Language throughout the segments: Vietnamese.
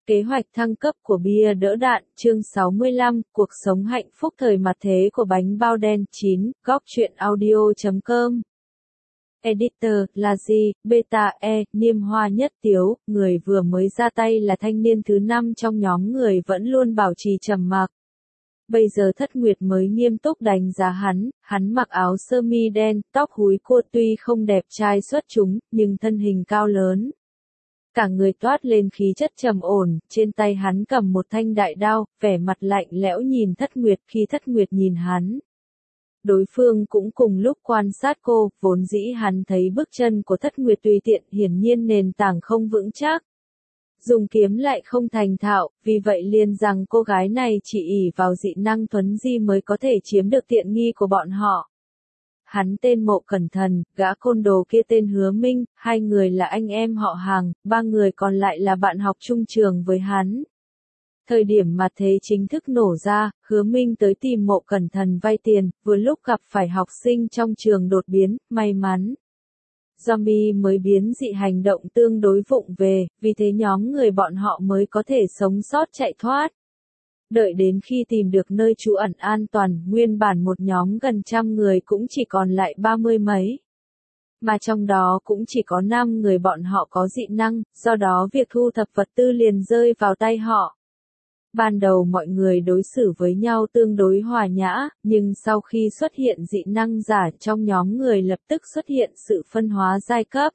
Kế hoạch thăng cấp của bia đỡ đạn, chương 65, cuộc sống hạnh phúc thời mặt thế của bánh bao đen 9, góc truyện audio.com. Editor, là gì, beta e, niêm hoa nhất tiếu, người vừa mới ra tay là thanh niên thứ 5 trong nhóm người vẫn luôn bảo trì trầm mặc. Bây giờ Thất Nguyệt mới nghiêm túc đánh giá hắn mặc áo sơ mi đen, tóc húi cua tuy không đẹp trai xuất chúng, nhưng thân hình cao lớn. Cả người toát lên khí chất trầm ổn, trên tay hắn cầm một thanh đại đao, vẻ mặt lạnh lẽo nhìn Thất Nguyệt khi Thất Nguyệt nhìn hắn. Đối phương cũng cùng lúc quan sát cô, vốn dĩ hắn thấy bước chân của Thất Nguyệt tùy tiện, hiển nhiên nền tảng không vững chắc. Dùng kiếm lại không thành thạo, vì vậy liền rằng cô gái này chỉ ỷ vào dị năng thuấn di mới có thể chiếm được tiện nghi của bọn họ. Hắn tên Mộ Cẩn Thần, gã côn đồ kia tên Hứa Minh, hai người là anh em họ hàng, ba người còn lại là bạn học chung trường với hắn. Thời điểm mà thế chính thức nổ ra, Hứa Minh tới tìm Mộ Cẩn Thần vay tiền, vừa lúc gặp phải học sinh trong trường đột biến, may mắn. Zombie mới biến dị hành động tương đối vụng về, vì thế nhóm người bọn họ mới có thể sống sót chạy thoát. Đợi đến khi tìm được nơi trú ẩn an toàn, nguyên bản một nhóm gần 100 người cũng chỉ còn lại 30 mấy. Mà trong đó cũng chỉ có 5 người bọn họ có dị năng, do đó việc thu thập vật tư liền rơi vào tay họ. Ban đầu mọi người đối xử với nhau tương đối hòa nhã, nhưng sau khi xuất hiện dị năng giả trong nhóm người lập tức xuất hiện sự phân hóa giai cấp.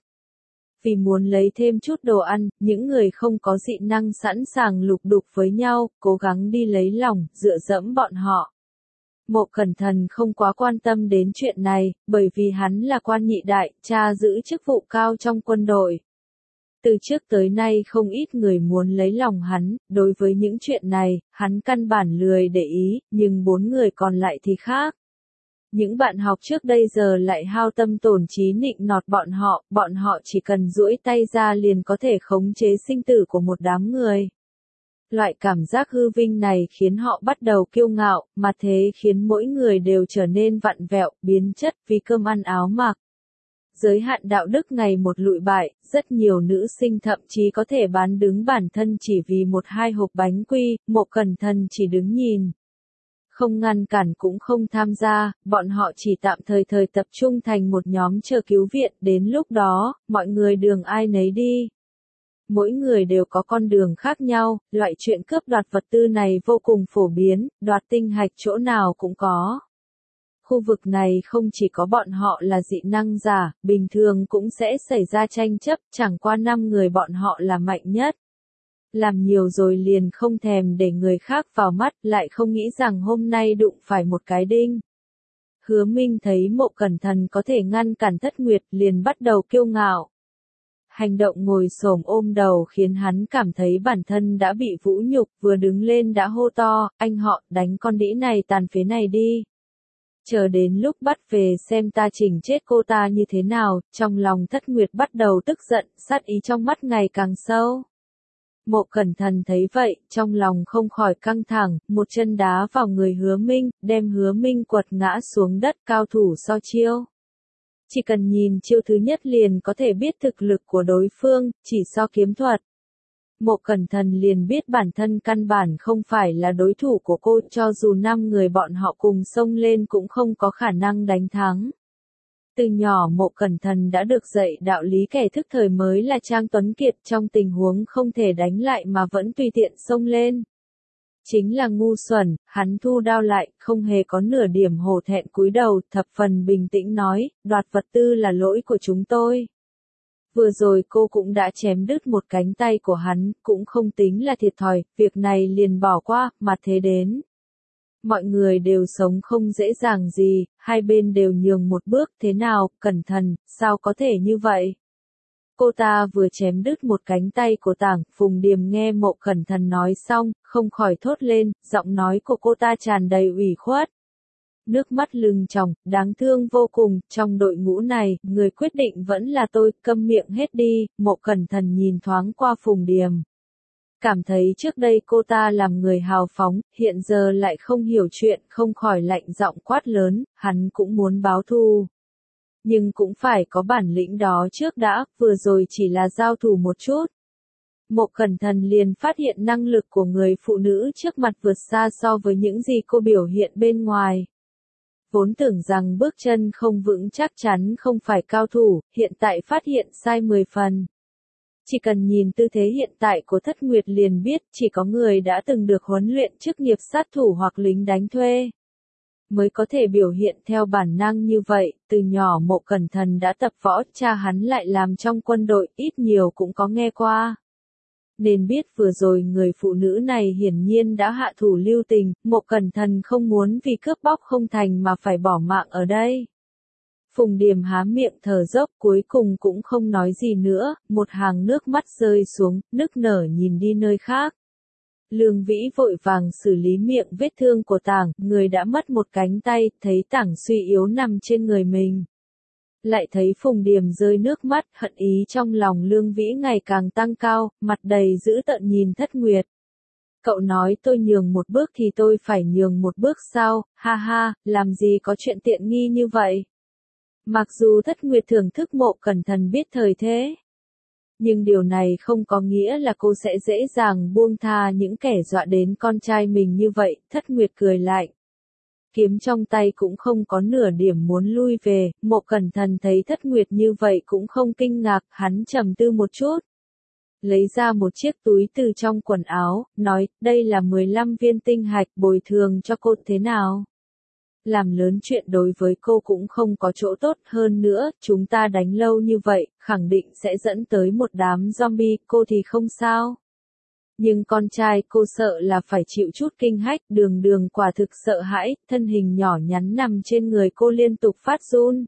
Vì muốn lấy thêm chút đồ ăn, những người không có dị năng sẵn sàng lục đục với nhau, cố gắng đi lấy lòng, dựa dẫm bọn họ. Mộ Cẩn Thần không quá quan tâm đến chuyện này, bởi vì hắn là quan nhị đại, cha giữ chức vụ cao trong quân đội. Từ trước tới nay không ít người muốn lấy lòng hắn, đối với những chuyện này, hắn căn bản lười để ý, nhưng 4 người còn lại thì khác. Những bạn học trước đây giờ lại hao tâm tổn trí nịnh nọt bọn họ chỉ cần duỗi tay ra liền có thể khống chế sinh tử của một đám người. Loại cảm giác hư vinh này khiến họ bắt đầu kiêu ngạo, mà thế khiến mỗi người đều trở nên vặn vẹo, biến chất vì cơm ăn áo mặc. Giới hạn đạo đức ngày một lụi bại, rất nhiều nữ sinh thậm chí có thể bán đứng bản thân chỉ vì 1-2 hộp bánh quy, Mộ Cẩn Thần chỉ đứng nhìn. Không ngăn cản cũng không tham gia, bọn họ chỉ tạm thời tập trung thành một nhóm chờ cứu viện, đến lúc đó, mọi người đường ai nấy đi. Mỗi người đều có con đường khác nhau, loại chuyện cướp đoạt vật tư này vô cùng phổ biến, đoạt tinh hạch chỗ nào cũng có. Khu vực này không chỉ có bọn họ là dị năng giả, bình thường cũng sẽ xảy ra tranh chấp, chẳng qua 5 người bọn họ là mạnh nhất. Làm nhiều rồi liền không thèm để người khác vào mắt, lại không nghĩ rằng hôm nay đụng phải một cái đinh. Hứa Minh thấy Mộ Cẩn Thần có thể ngăn cản Thất Nguyệt liền bắt đầu kiêu ngạo. Hành động ngồi xổm ôm đầu khiến hắn cảm thấy bản thân đã bị vũ nhục, vừa đứng lên đã hô to, anh họ, đánh con đĩ này tàn phế này đi. Chờ đến lúc bắt về xem ta chỉnh chết cô ta như thế nào, trong lòng Thất Nguyệt bắt đầu tức giận, sát ý trong mắt ngày càng sâu. Mộ Cẩn Thần thấy vậy, trong lòng không khỏi căng thẳng, một chân đá vào người Hứa Minh, đem Hứa Minh quật ngã xuống đất, cao thủ so chiêu. Chỉ cần nhìn chiêu thứ nhất liền có thể biết thực lực của đối phương, chỉ so kiếm thuật. Mộ Cẩn Thần liền biết bản thân căn bản không phải là đối thủ của cô, cho dù 5 người bọn họ cùng xông lên cũng không có khả năng đánh thắng. Từ nhỏ Mộ Cẩn Thần đã được dạy đạo lý kẻ thức thời mới là Trang Tuấn Kiệt, trong tình huống không thể đánh lại mà vẫn tùy tiện xông lên. Chính là ngu xuẩn, hắn thu đao lại, không hề có nửa điểm hổ thẹn cúi đầu, thập phần bình tĩnh nói, đoạt vật tư là lỗi của chúng tôi. Vừa rồi cô cũng đã chém đứt một cánh tay của hắn, cũng không tính là thiệt thòi, việc này liền bỏ qua, mà thế đến. Mọi người đều sống không dễ dàng gì, hai bên đều nhường một bước, thế nào, Cẩn Thận, sao có thể như vậy? Cô ta vừa chém đứt một cánh tay của Tảng Phùng Điềm nghe Mộ Cẩn Thần nói xong, không khỏi thốt lên, giọng nói của cô ta tràn đầy ủy khuất. Nước mắt lưng tròng, đáng thương vô cùng, trong đội ngũ này, người quyết định vẫn là tôi, câm miệng hết đi, Mộ Cẩn Thần nhìn thoáng qua Phùng Điềm. Cảm thấy trước đây cô ta làm người hào phóng, hiện giờ lại không hiểu chuyện, không khỏi lạnh giọng quát lớn, hắn cũng muốn báo thù. Nhưng cũng phải có bản lĩnh đó trước đã, vừa rồi chỉ là giao thủ một chút. Mộ Cẩn Thần liền phát hiện năng lực của người phụ nữ trước mặt vượt xa so với những gì cô biểu hiện bên ngoài. Vốn tưởng rằng bước chân không vững chắc chắn không phải cao thủ, hiện tại phát hiện sai 10 phần. Chỉ cần nhìn tư thế hiện tại của Thất Nguyệt liền biết chỉ có người đã từng được huấn luyện chức nghiệp sát thủ hoặc lính đánh thuê mới có thể biểu hiện theo bản năng như vậy. Từ nhỏ Mộ Cẩn Thần đã tập võ, cha hắn lại làm trong quân đội, ít nhiều cũng có nghe qua. Nên biết vừa rồi người phụ nữ này hiển nhiên đã hạ thủ lưu tình, Mộ Cẩn Thần không muốn vì cướp bóc không thành mà phải bỏ mạng ở đây. Phùng Điềm há miệng thở dốc cuối cùng cũng không nói gì nữa, một hàng nước mắt rơi xuống, nức nở nhìn đi nơi khác. Lương Vĩ vội vàng xử lý miệng vết thương của Tảng, người đã mất một cánh tay, thấy Tảng suy yếu nằm trên người mình. Lại thấy Phùng Điềm rơi nước mắt, hận ý trong lòng Lương Vĩ ngày càng tăng cao, mặt đầy dữ tợn nhìn Thất Nguyệt. Cậu nói tôi nhường một bước thì tôi phải nhường một bước sao, ha ha, làm gì có chuyện tiện nghi như vậy. Mặc dù Thất Nguyệt thưởng thức Mộ Cẩn Thần biết thời thế, nhưng điều này không có nghĩa là cô sẽ dễ dàng buông tha những kẻ dọa đến con trai mình như vậy. Thất Nguyệt cười lạnh. Kiếm trong tay cũng không có nửa điểm muốn lui về, Mộ Cẩn Thần thấy Thất Nguyệt như vậy cũng không kinh ngạc, hắn trầm tư một chút. Lấy ra một chiếc túi từ trong quần áo, nói, đây là 15 viên tinh hạch, bồi thường cho cô thế nào? Làm lớn chuyện đối với cô cũng không có chỗ tốt, hơn nữa, chúng ta đánh lâu như vậy, khẳng định sẽ dẫn tới một đám zombie, cô thì không sao. Nhưng con trai cô sợ là phải chịu chút kinh hách, Đường Đường quả thực sợ hãi, thân hình nhỏ nhắn nằm trên người cô liên tục phát run.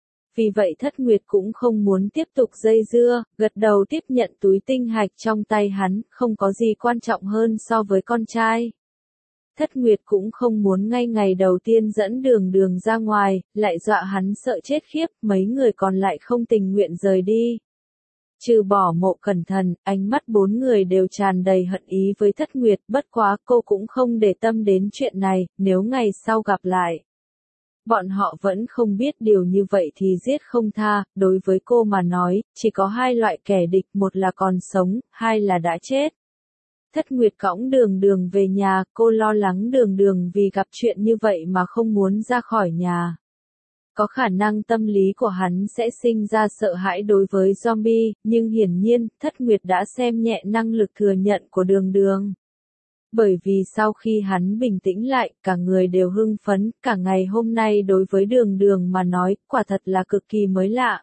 Vì vậy Thất Nguyệt cũng không muốn tiếp tục dây dưa, gật đầu tiếp nhận túi tinh hạch trong tay hắn, không có gì quan trọng hơn so với con trai. Thất Nguyệt cũng không muốn ngay ngày đầu tiên dẫn Đường Đường ra ngoài, lại dọa hắn sợ chết khiếp, mấy người còn lại không tình nguyện rời đi. Trừ bỏ Mộ Cẩn Thần, ánh mắt bốn người đều tràn đầy hận ý với Thất Nguyệt, bất quá cô cũng không để tâm đến chuyện này, nếu ngày sau gặp lại. Bọn họ vẫn không biết điều như vậy thì giết không tha, đối với cô mà nói, chỉ có hai loại kẻ địch, một là còn sống, hai là đã chết. Thất Nguyệt cõng Đường Đường về nhà, cô lo lắng Đường Đường vì gặp chuyện như vậy mà không muốn ra khỏi nhà. Có khả năng tâm lý của hắn sẽ sinh ra sợ hãi đối với zombie, nhưng hiển nhiên, Thất Nguyệt đã xem nhẹ năng lực thừa nhận của Đường Đường. Bởi vì sau khi hắn bình tĩnh lại, cả người đều hưng phấn, cả ngày hôm nay đối với Đường Đường mà nói, quả thật là cực kỳ mới lạ.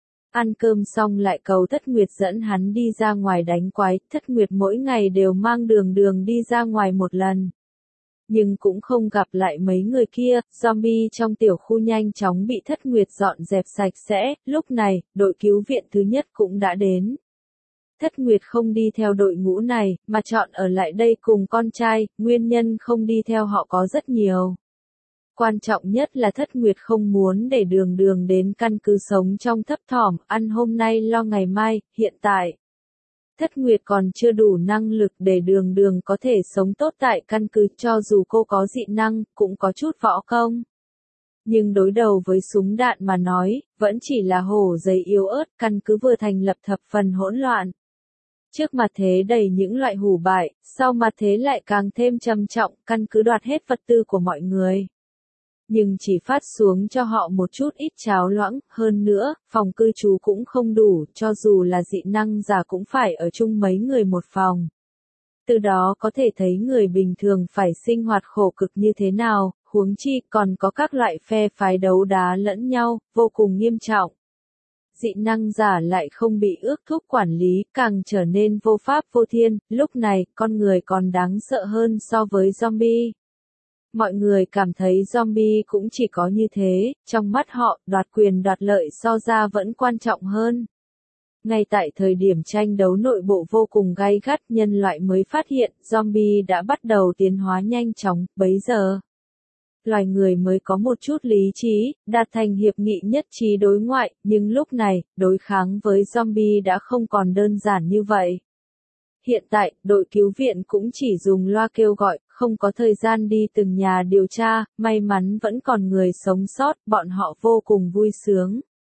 Ăn cơm xong lại cầu Thất Nguyệt dẫn hắn đi ra ngoài đánh quái, Thất Nguyệt mỗi ngày đều mang Đường Đường đi ra ngoài một lần. Nhưng cũng không gặp lại mấy người kia, zombie trong tiểu khu nhanh chóng bị Thất Nguyệt dọn dẹp sạch sẽ, lúc này, đội cứu viện thứ nhất cũng đã đến. Thất Nguyệt không đi theo đội ngũ này, mà chọn ở lại đây cùng con trai, nguyên nhân không đi theo họ có rất nhiều. Quan trọng nhất là Thất Nguyệt không muốn để Đường Đường đến căn cứ sống trong thấp thỏm, ăn hôm nay lo ngày mai, hiện tại. Thất Nguyệt còn chưa đủ năng lực để Đường Đường có thể sống tốt tại căn cứ, cho dù cô có dị năng, cũng có chút võ công. Nhưng đối đầu với súng đạn mà nói, vẫn chỉ là hổ giấy yếu ớt, căn cứ vừa thành lập thập phần hỗn loạn. Trước mặt thế đầy những loại hủ bại, sau mặt thế lại càng thêm trầm trọng, căn cứ đoạt hết vật tư của mọi người. Nhưng chỉ phát xuống cho họ một chút ít cháo loãng, hơn nữa, phòng cư trú cũng không đủ, cho dù là dị năng giả cũng phải ở chung mấy người một phòng. Từ đó có thể thấy người bình thường phải sinh hoạt khổ cực như thế nào, huống chi còn có các loại phe phái đấu đá lẫn nhau, vô cùng nghiêm trọng. Dị năng giả lại không bị ước thúc quản lý, càng trở nên vô pháp vô thiên, lúc này, con người còn đáng sợ hơn so với zombie. Mọi người cảm thấy zombie cũng chỉ có như thế, trong mắt họ, đoạt quyền đoạt lợi so ra vẫn quan trọng hơn. Ngay tại thời điểm tranh đấu nội bộ vô cùng gay gắt, nhân loại mới phát hiện, zombie đã bắt đầu tiến hóa nhanh chóng, bấy giờ. Loài người mới có một chút lý trí, đạt thành hiệp nghị nhất trí đối ngoại, nhưng lúc này, đối kháng với zombie đã không còn đơn giản như vậy. Hiện tại, đội cứu viện cũng chỉ dùng loa kêu gọi, không có thời gian đi từng nhà điều tra, may mắn vẫn còn người sống sót, bọn họ vô cùng vui sướng.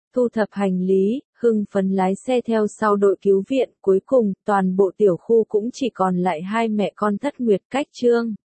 thu thập hành lý, hưng phấn lái xe theo sau đội cứu viện. Cuối cùng, toàn bộ tiểu khu cũng chỉ còn lại hai mẹ con Thất Nguyệt Cách Trương.